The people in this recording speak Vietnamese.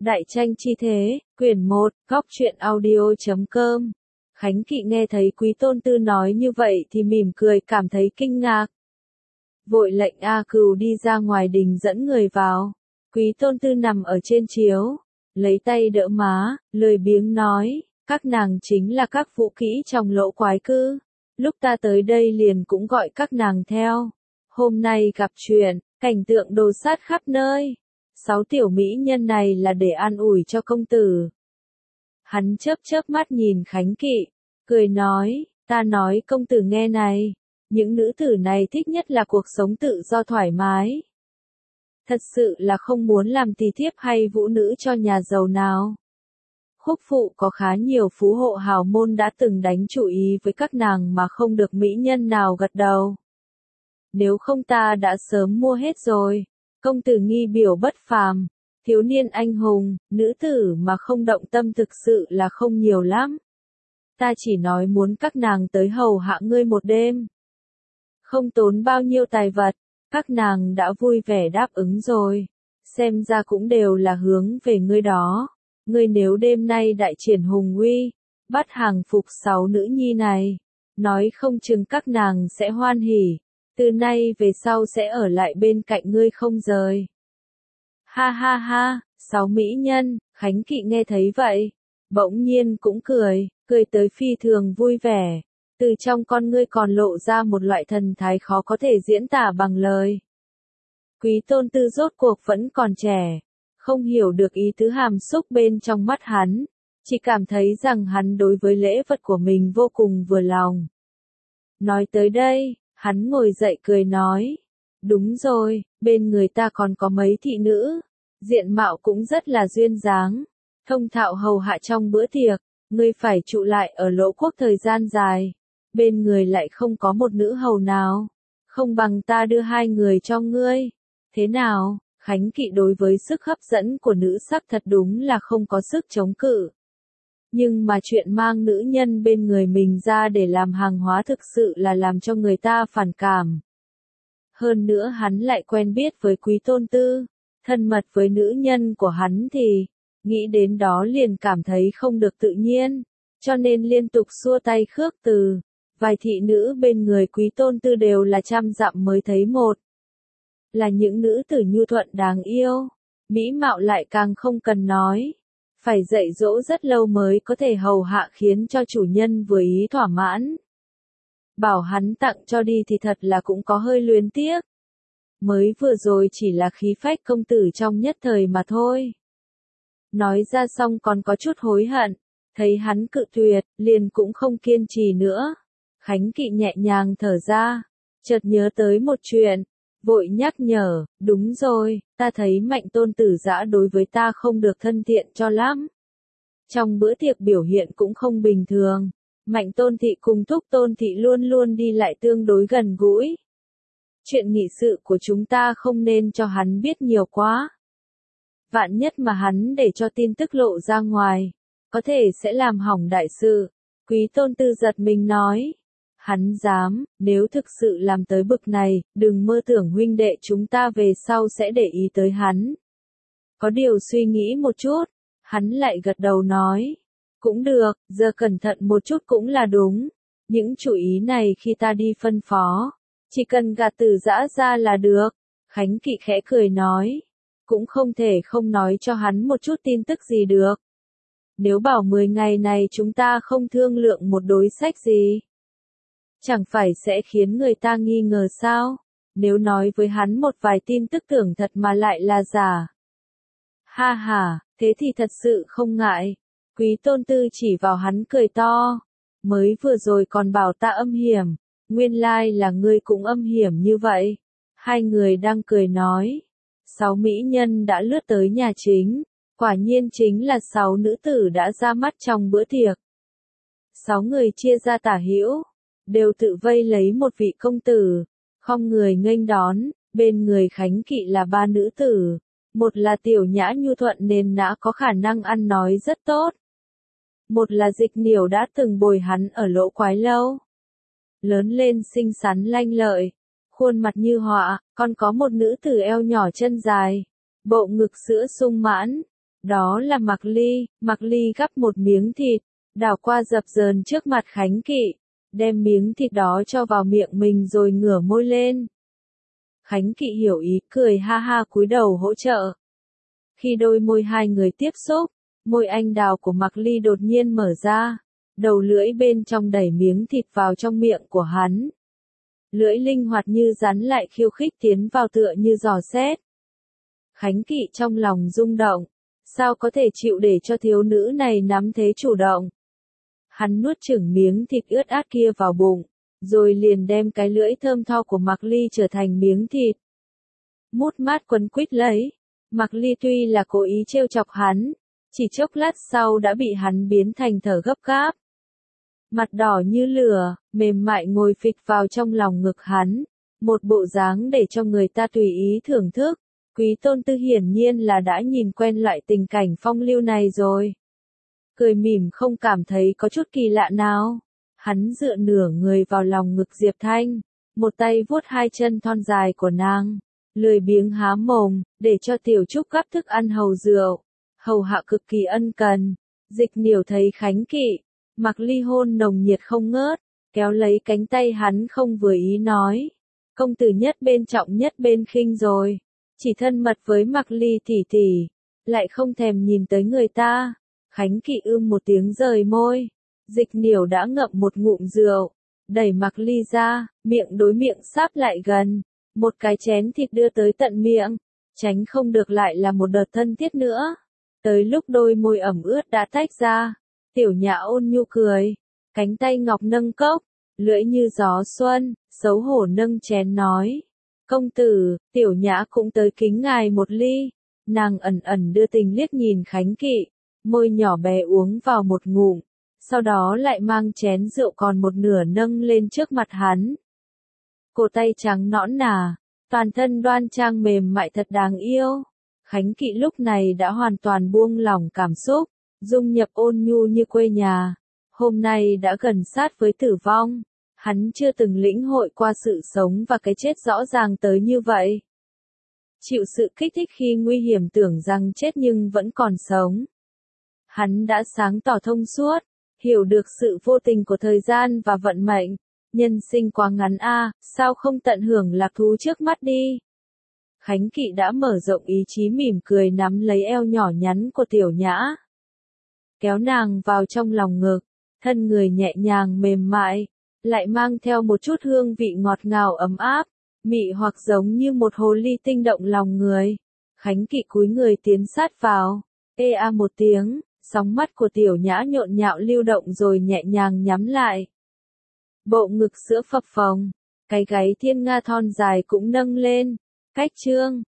Đại tranh chi thế, quyển 1, góc truyện audio.com. Khánh Kỵ nghe thấy Quý Tôn Tư nói như vậy thì mỉm cười cảm thấy kinh ngạc. Vội lệnh A Cừu đi ra ngoài đình dẫn người vào. Quý Tôn Tư nằm ở trên chiếu, lấy tay đỡ má, lười biếng nói, các nàng chính là các vũ kỹ trong Lỗ Quái Cư. Lúc ta tới đây liền cũng gọi các nàng theo. Hôm nay gặp chuyện, cảnh tượng đồ sát khắp nơi. 6 tiểu mỹ nhân này là để an ủi cho công tử. Hắn chớp mắt nhìn Khánh Kỵ, cười nói, ta nói công tử nghe này, những nữ tử này thích nhất là cuộc sống tự do thoải mái. Thật sự là không muốn làm tỳ thiếp hay vũ nữ cho nhà giàu nào. Khúc phụ có khá nhiều phú hộ hào môn đã từng đánh chủ ý với các nàng mà không được mỹ nhân nào gật đầu. Nếu không ta đã sớm mua hết rồi. Công tử nghi biểu bất phàm, thiếu niên anh hùng, nữ tử mà không động tâm thực sự là không nhiều lắm. Ta chỉ nói muốn các nàng tới hầu hạ ngươi một đêm. Không tốn bao nhiêu tài vật, các nàng đã vui vẻ đáp ứng rồi. Xem ra cũng đều là hướng về ngươi đó. Ngươi nếu đêm nay đại triển hùng uy, bắt hàng phục 6 nữ nhi này, nói không chừng các nàng sẽ hoan hỉ. Từ nay về sau sẽ ở lại bên cạnh ngươi không rời. Ha ha ha, 6 mỹ nhân, Khánh Kỵ nghe thấy vậy, bỗng nhiên cũng cười tới phi thường vui vẻ. Từ trong con ngươi còn lộ ra một loại thần thái khó có thể diễn tả bằng lời. Quý Tôn Tư rốt cuộc vẫn còn trẻ, không hiểu được ý tứ hàm xúc bên trong mắt hắn, chỉ cảm thấy rằng hắn đối với lễ vật của mình vô cùng vừa lòng. Nói tới đây, hắn ngồi dậy cười nói, đúng rồi, bên người ta còn có mấy thị nữ, diện mạo cũng rất là duyên dáng, thông thạo hầu hạ trong bữa tiệc, ngươi phải trụ lại ở Lỗ Quốc thời gian dài, bên người lại không có một nữ hầu nào, không bằng ta đưa 2 người cho ngươi, thế nào? Khánh Kỵ đối với sức hấp dẫn của nữ sắc thật đúng là không có sức chống cự. Nhưng mà chuyện mang nữ nhân bên người mình ra để làm hàng hóa thực sự là làm cho người ta phản cảm. Hơn nữa hắn lại quen biết với Quý Tôn Tư, thân mật với nữ nhân của hắn thì, nghĩ đến đó liền cảm thấy không được tự nhiên, cho nên liên tục xua tay khước từ. Vài thị nữ bên người Quý Tôn Tư đều là trăm dặm mới thấy một. Là những nữ tử nhu thuận đáng yêu, mỹ mạo lại càng không cần nói. Phải dạy dỗ rất lâu mới có thể hầu hạ khiến cho chủ nhân vừa ý thỏa mãn. Bảo hắn tặng cho đi thì thật là cũng có hơi luyến tiếc. Mới vừa rồi chỉ là khí phách công tử trong nhất thời mà thôi. Nói ra xong còn có chút hối hận, thấy hắn cự tuyệt, liền cũng không kiên trì nữa. Khánh Kỵ nhẹ nhàng thở ra, chợt nhớ tới một chuyện, vội nhắc nhở, đúng rồi, ta thấy Mạnh Tôn tử Dã đối với ta không được thân thiện cho lắm. Trong bữa tiệc biểu hiện cũng không bình thường, Mạnh Tôn thị cùng Thúc Tôn thị luôn luôn đi lại tương đối gần gũi. Chuyện nghị sự của chúng ta không nên cho hắn biết nhiều quá. Vạn nhất mà hắn để cho tin tức lộ ra ngoài, có thể sẽ làm hỏng đại sự. Quý Tôn Tư giật mình nói. Hắn dám, nếu thực sự làm tới bực này, đừng mơ tưởng huynh đệ chúng ta về sau sẽ để ý tới hắn. Có điều suy nghĩ một chút, hắn lại gật đầu nói. Cũng được, giờ cẩn thận một chút cũng là đúng. Những chủ ý này khi ta đi phân phó, chỉ cần gạt Từ Dã ra là được. Khánh Kỵ khẽ cười nói. Cũng không thể không nói cho hắn một chút tin tức gì được. Nếu bảo 10 ngày này chúng ta không thương lượng một đối sách gì, chẳng phải sẽ khiến người ta nghi ngờ sao? Nếu nói với hắn một vài tin tức tưởng thật mà lại là giả. Ha ha, thế thì thật sự không ngại. Quý Tôn Tư chỉ vào hắn cười to. Mới vừa rồi còn bảo ta âm hiểm, nguyên lai là ngươi cũng âm hiểm như vậy. 2 người đang cười nói. 6 mỹ nhân đã lướt tới nhà chính. Quả nhiên chính là 6 nữ tử đã ra mắt trong bữa tiệc. 6 người chia ra tả hữu, đều tự vây lấy một vị công tử, khom người nghênh đón, bên người Khánh Kỵ là 3 nữ tử, một là tiểu nhã nhu thuận nền nã có khả năng ăn nói rất tốt, một là Dịch Niểu đã từng bồi hắn ở Lỗ Quái lâu, lớn lên xinh xắn lanh lợi, khuôn mặt như họa, còn có một nữ tử eo nhỏ chân dài, bộ ngực sữa sung mãn, Đó là Mạc Ly gắp một miếng thịt, đảo qua dập dờn trước mặt Khánh Kỵ, đem miếng thịt đó cho vào miệng mình rồi ngửa môi lên. Khánh Kỵ hiểu ý, cười ha ha cúi đầu hỗ trợ. Khi đôi môi hai người tiếp xúc, môi anh đào của Mạc Ly đột nhiên mở ra, đầu lưỡi bên trong đẩy miếng thịt vào trong miệng của hắn. Lưỡi linh hoạt như rắn lại khiêu khích tiến vào tựa như giò xét. Khánh Kỵ trong lòng rung động, sao có thể chịu để cho thiếu nữ này nắm thế chủ động. Hắn nuốt chửng miếng thịt ướt át kia vào bụng, rồi liền đem cái lưỡi thơm tho của Mạc Ly trở thành miếng thịt. Mút mát quấn quýt lấy, Mạc Ly tuy là cố ý trêu chọc hắn, chỉ chốc lát sau đã bị hắn biến thành thở gấp gáp. Mặt đỏ như lửa, mềm mại ngồi phịch vào trong lòng ngực hắn, một bộ dáng để cho người ta tùy ý thưởng thức. Quý Tôn Tư hiển nhiên là đã nhìn quen loại tình cảnh phong lưu này rồi. Cười mỉm không cảm thấy có chút kỳ lạ nào. Hắn dựa nửa người vào lòng ngực Diệp Thanh, một tay vuốt hai chân thon dài của nàng, lười biếng há mồm, để cho Tiểu Trúc gắp thức ăn hầu rượu, hầu hạ cực kỳ ân cần. Dịch Niểu thấy Khánh Kỵ, Mạc Ly hôn nồng nhiệt không ngớt, kéo lấy cánh tay hắn không vừa ý nói, công tử nhất bên trọng nhất bên khinh rồi, chỉ thân mật với Mạc Ly tỷ tỷ, lại không thèm nhìn tới người ta. Khánh Kỵ một tiếng rời môi, Dịch Niểu đã ngậm một ngụm rượu, đẩy Mạc Ly ra, miệng đối miệng sáp lại gần, một cái chén thịt đưa tới tận miệng, tránh không được lại là một đợt thân thiết nữa. Tới lúc đôi môi ẩm ướt đã tách ra, Tiểu Nhã ôn nhu cười, cánh tay ngọc nâng cốc, lưỡi như gió xuân, xấu hổ nâng chén nói, công tử, Tiểu Nhã cũng tới kính ngài một ly. Nàng ẩn ẩn đưa tình liếc nhìn Khánh Kỵ, môi nhỏ bé uống vào một ngụm, sau đó lại mang chén rượu còn một nửa nâng lên trước mặt hắn. Cổ tay trắng nõn nà, toàn thân đoan trang mềm mại thật đáng yêu. Khánh Kỵ lúc này đã hoàn toàn buông lỏng cảm xúc, dung nhập ôn nhu như quê nhà. Hôm nay đã gần sát với tử vong, hắn chưa từng lĩnh hội qua sự sống và cái chết rõ ràng tới như vậy. Chịu sự kích thích khi nguy hiểm tưởng rằng chết nhưng vẫn còn sống. Hắn đã sáng tỏ thông suốt, hiểu được sự vô tình của thời gian và vận mệnh. Nhân sinh quá ngắn sao không tận hưởng lạc thú trước mắt đi. Khánh Kỵ đã mở rộng ý chí mỉm cười nắm lấy eo nhỏ nhắn của Tiểu Nhã. Kéo nàng vào trong lòng ngực, thân người nhẹ nhàng mềm mại, lại mang theo một chút hương vị ngọt ngào ấm áp, mị hoặc giống như một hồ ly tinh động lòng người. Khánh Kỵ cúi người tiến sát vào, một tiếng, sóng mắt của Tiểu Nhã nhộn nhạo lưu động rồi nhẹ nhàng nhắm lại. Bộ ngực sữa phập phồng, cái gáy thiên nga thon dài cũng nâng lên, cách trương,